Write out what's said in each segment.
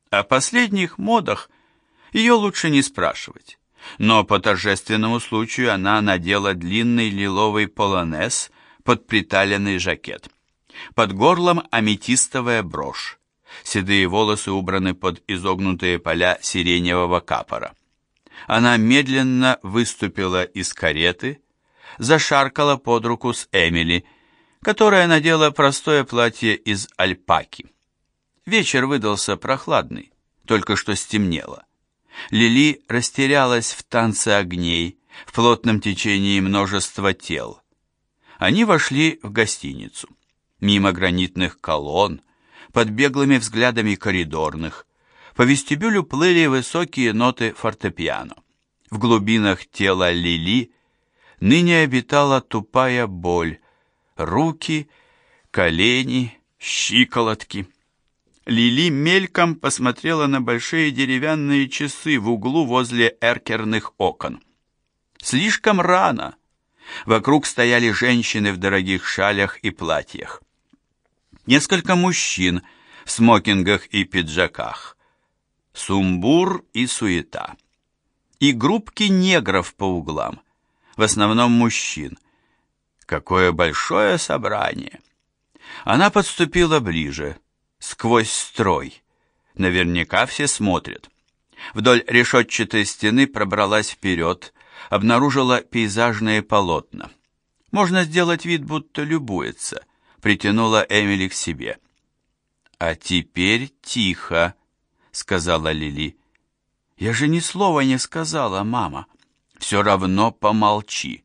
О последних модах ее лучше не спрашивать. Но по торжественному случаю она надела длинный лиловый полонез под приталенный жакет. Под горлом аметистовая брошь. Седые волосы убраны под изогнутые поля сиреневого капора. Она медленно выступила из кареты, зашаркала под руку с Эмили, которая надела простое платье из альпаки. Вечер выдался прохладный, только что стемнело. Лили растерялась в танце огней, в плотном течении множества тел. Они вошли в гостиницу. Мимо гранитных колонн, под беглыми взглядами коридорных, по вестибюлю плыли высокие ноты фортепиано. В глубинах тела Лили ныне обитала тупая боль, руки, колени, щиколотки. Лили мельком посмотрела на большие деревянные часы в углу возле эркерных окон. Слишком рано. Вокруг стояли женщины в дорогих шалях и платьях. Несколько мужчин в смокингах и пиджаках. Сумбур и суета. И группки негров по углам, в основном мужчин. Какое большое собрание! Она подступила ближе, сквозь строй. Наверняка все смотрят. Вдоль решетчатой стены пробралась вперед, обнаружила пейзажные полотна. Можно сделать вид, будто любуется. Притянула Эмили к себе. «А теперь тихо», — сказала Лили. «Я же ни слова не сказала, мама. Все равно помолчи».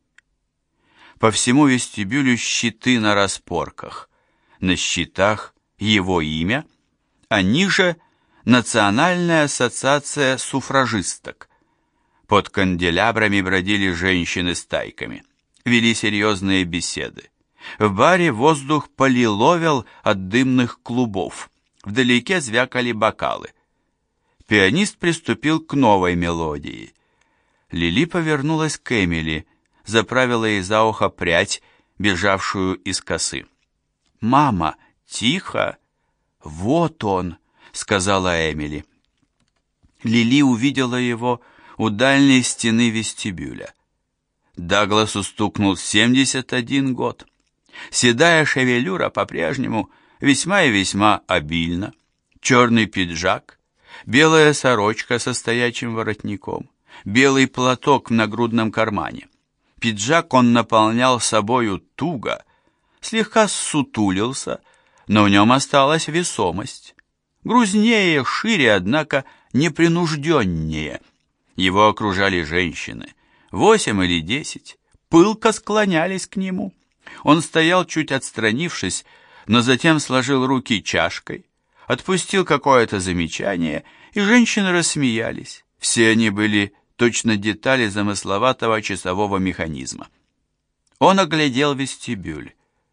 По всему вестибюлю щиты на распорках. На щитах его имя, а ниже Национальная ассоциация суфражисток. Под канделябрами бродили женщины стайками, вели серьезные беседы. В баре воздух полиловел от дымных клубов. Вдалеке звякали бокалы. Пианист приступил к новой мелодии. Лили повернулась к Эмили, заправила ей за ухо прядь, бежавшую из косы. «Мама, тихо! Вот он!» — сказала Эмили. Лили увидела его у дальней стены вестибюля. Дагласу стукнул 71 год. Седая шевелюра по-прежнему весьма и весьма обильна. Черный пиджак, белая сорочка со стоячим воротником, белый платок в нагрудном кармане. Пиджак он наполнял собою туго, слегка ссутулился, но в нем осталась весомость. Грузнее, шире, однако непринужденнее. Его окружали женщины, 8 или 10, пылко склонялись к нему. Он стоял, чуть отстранившись, но затем сложил руки чашкой, отпустил какое-то замечание, и женщины рассмеялись. Все они были точно детали замысловатого часового механизма. Он оглядел вестибюль.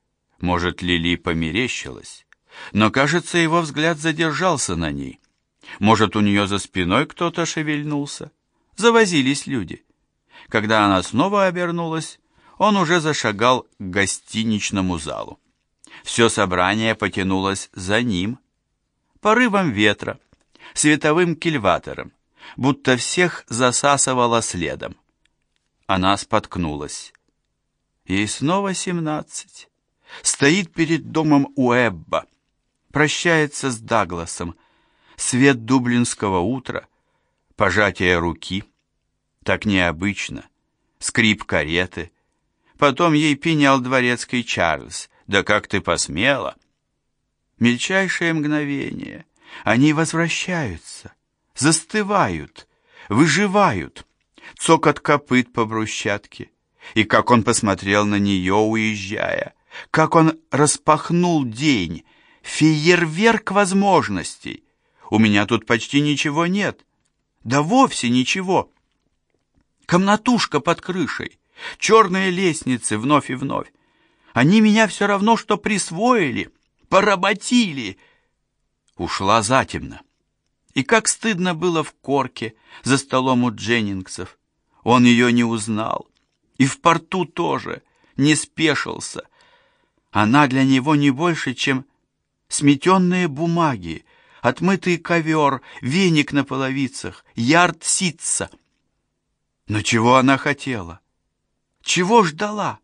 Может, Лили померещилась, но, кажется, его взгляд задержался на ней. Может, у нее за спиной кто-то шевельнулся. Завозились люди. Когда она снова обернулась, он уже зашагал к гостиничному залу. Все собрание потянулось за ним, порывом ветра, световым кильватором, будто всех засасывало следом. Она споткнулась. Ей снова 17. Стоит перед домом Уэбба, прощается с Дагласом. Свет дублинского утра, пожатие руки. Так необычно. Скрип кареты. Потом ей пенял дворецкий Чарльз. «Да как ты посмела?» Мельчайшее мгновение. Они возвращаются, застывают, выживают. Цокот копыт по брусчатке. И как он посмотрел на нее, уезжая. Как он распахнул день. Фейерверк возможностей. У меня тут почти ничего нет. Да вовсе ничего. Комнатушка под крышей. Черные лестницы вновь и вновь. Они меня все равно, что присвоили, поработили. Ушла затемно. И как стыдно было в Корке, за столом у Дженнингсов. Он ее не узнал. И в порту тоже, не спешился. Она для него не больше, чем сметенные бумаги, отмытый ковер, веник на половицах, ярд ситца. Но чего она хотела? Чего ждала?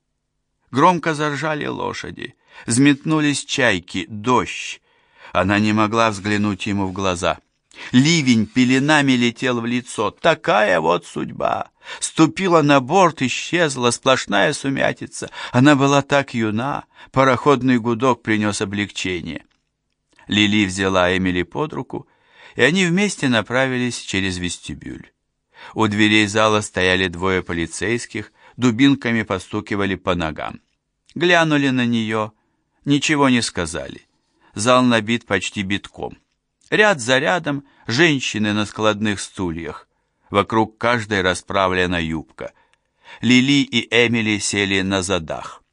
Громко заржали лошади, взметнулись чайки, дождь. Она не могла взглянуть ему в глаза. Ливень пеленами летел в лицо. Такая вот судьба. Ступила на борт, исчезла, сплошная сумятица. Она была так юна, пароходный гудок принес облегчение. Лили взяла Эмили под руку, и они вместе направились через вестибюль. У дверей зала стояли двое полицейских, дубинками постукивали по ногам. Глянули на нее, ничего не сказали. Зал набит почти битком. Ряд за рядом женщины на складных стульях. Вокруг каждой расправлена юбка. Лили и Эмили сели на задах.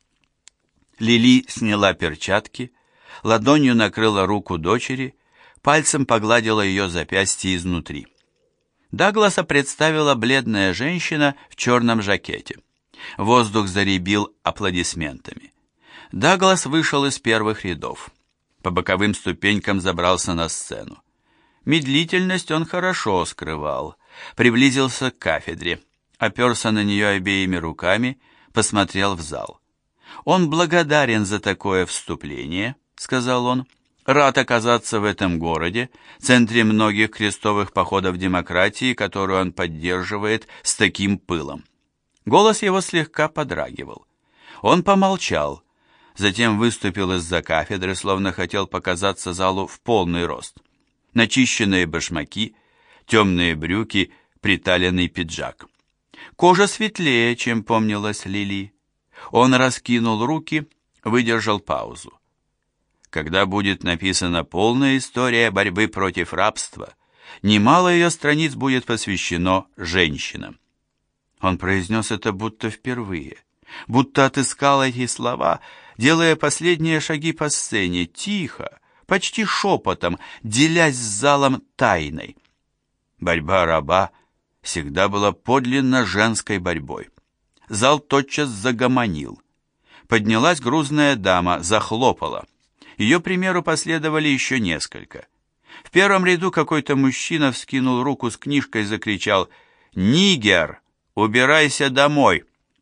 Лили сняла перчатки, ладонью накрыла руку дочери, пальцем погладила ее запястье изнутри. Дагласа представила бледная женщина в черном жакете. Воздух заребил аплодисментами. Даглас вышел из первых рядов. По боковым ступенькам забрался на сцену. Медлительность он хорошо скрывал. Приблизился к кафедре, оперся на нее обеими руками, посмотрел в зал. «Он благодарен за такое вступление», — сказал он. «Рад оказаться в этом городе, центре многих крестовых походов демократии, которую он поддерживает с таким пылом». Голос его слегка подрагивал. Он помолчал, затем выступил из-за кафедры, словно хотел показаться залу в полный рост. Начищенные башмаки, темные брюки, приталенный пиджак. Кожа светлее, чем помнилась Лили. Он раскинул руки, выдержал паузу. Когда будет написана полная история борьбы против рабства, немало ее страниц будет посвящено женщинам. Он произнес это будто впервые, будто отыскал эти слова, делая последние шаги по сцене, тихо, почти шепотом, делясь с залом тайной. Борьба раба всегда была подлинно женской борьбой. Зал тотчас загомонил. Поднялась грузная дама, захлопала. Ее примеру последовали еще несколько. В первом ряду какой-то мужчина вскинул руку с книжкой и закричал: «Нигер, убирайся домой!»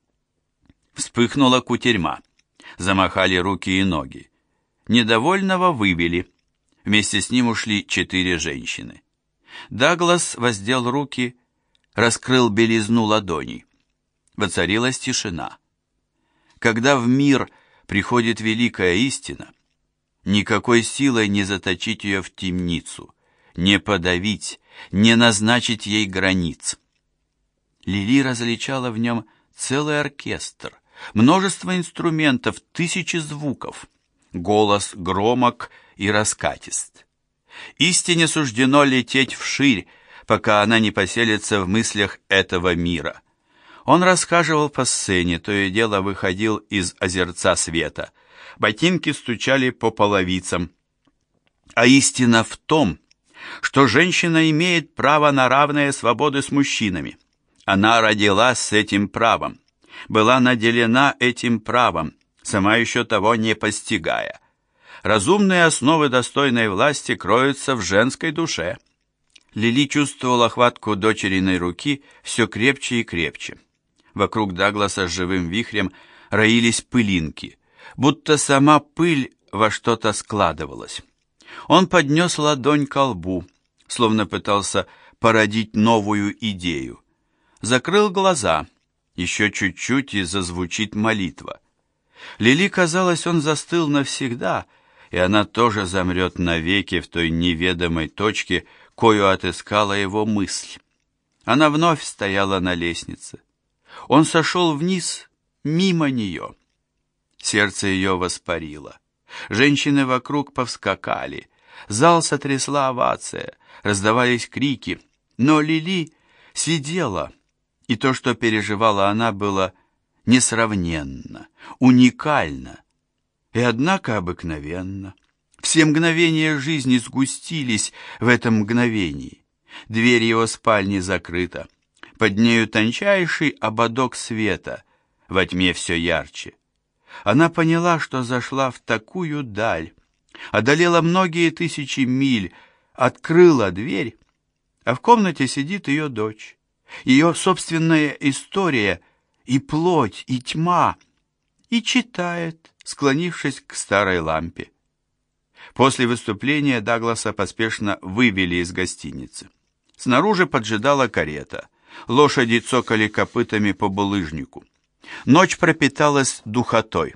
Вспыхнула кутерьма. Замахали руки и ноги. Недовольного выбили. Вместе с ним ушли 4 женщины. Даглас воздел руки, раскрыл белизну ладоней. Воцарилась тишина. Когда в мир приходит великая истина, никакой силой не заточить ее в темницу, не подавить, не назначить ей границ. Лили различала в нем целый оркестр, множество инструментов, тысячи звуков. Голос громок и раскатист. Истине суждено лететь вширь, пока она не поселится в мыслях этого мира. Он расхаживал по сцене, то и дело выходил из озерца света. Ботинки стучали по половицам. А истина в том, что женщина имеет право на равные свободы с мужчинами. Она родилась с этим правом, была наделена этим правом, сама еще того не постигая. Разумные основы достойной власти кроются в женской душе. Лили чувствовала хватку дочериной руки все крепче и крепче. Вокруг Дагласа живым вихрем роились пылинки, будто сама пыль во что-то складывалась. Он поднес ладонь ко лбу, словно пытался породить новую идею. Закрыл глаза, еще чуть-чуть и зазвучит молитва. Лили казалось, он застыл навсегда, и она тоже замрет навеки в той неведомой точке, кою отыскала его мысль. Она вновь стояла на лестнице. Он сошел вниз, мимо нее. Сердце ее воспарило. Женщины вокруг повскакали. Зал сотрясла овация, раздавались крики. Но Лили сидела, и то, что переживала она, было несравненно, уникально и, однако, обыкновенно. Все мгновения жизни сгустились в этом мгновении. Дверь его спальни закрыта. Под нею тончайший ободок света, во тьме все ярче. Она поняла, что зашла в такую даль, Одолела многие тысячи миль, открыла дверь, а в комнате сидит ее дочь. Ее собственная история и плоть, и тьма, и читает, склонившись к старой лампе. После выступления Дагласа поспешно вывели из гостиницы. Снаружи поджидала карета. Лошади цокали копытами по булыжнику. Ночь пропиталась духотой.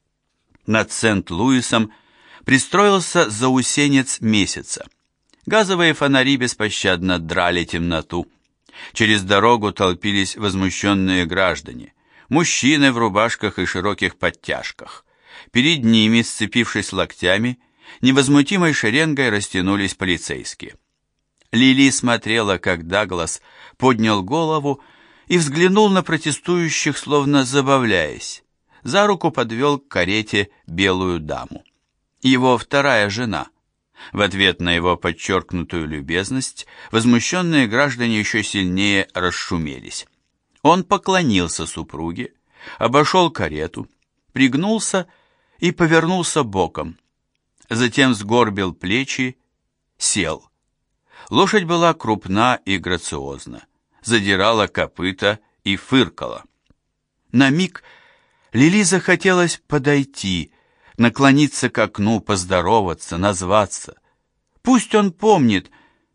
Над Сент-Луисом пристроился заусенец месяца. Газовые фонари беспощадно драли темноту. Через дорогу толпились возмущенные граждане. Мужчины в рубашках и широких подтяжках. Перед ними, сцепившись локтями, невозмутимой шеренгой растянулись полицейские. Лили смотрела, как Даглас поднял голову и взглянул на протестующих, словно забавляясь. За руку подвел к карете белую даму. Его вторая жена. В ответ на его подчеркнутую любезность возмущенные граждане еще сильнее расшумелись. Он поклонился супруге, обошел карету, пригнулся и повернулся боком. Затем сгорбил плечи, сел. Лошадь была крупна и грациозна, задирала копыта и фыркала. На миг Лили захотелось подойти, наклониться к окну, поздороваться, назваться. Пусть он помнит,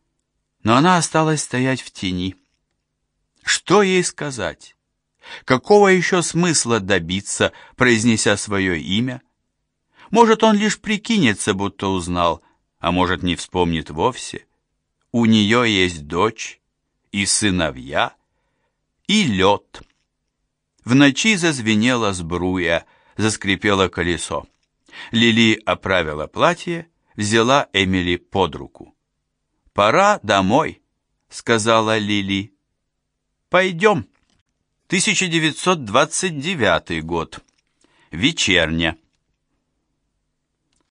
но она осталась стоять в тени. Что ей сказать? Какого еще смысла добиться, произнеся свое имя? Может, он лишь прикинется, будто узнал, а может, не вспомнит вовсе. У нее есть дочь и сыновья, и лед. В ночи зазвенела сбруя, заскрипело колесо. Лили оправила платье, взяла Эмили под руку. «Пора домой», — сказала Лили. «Пойдем». 1929 год. Вечерня.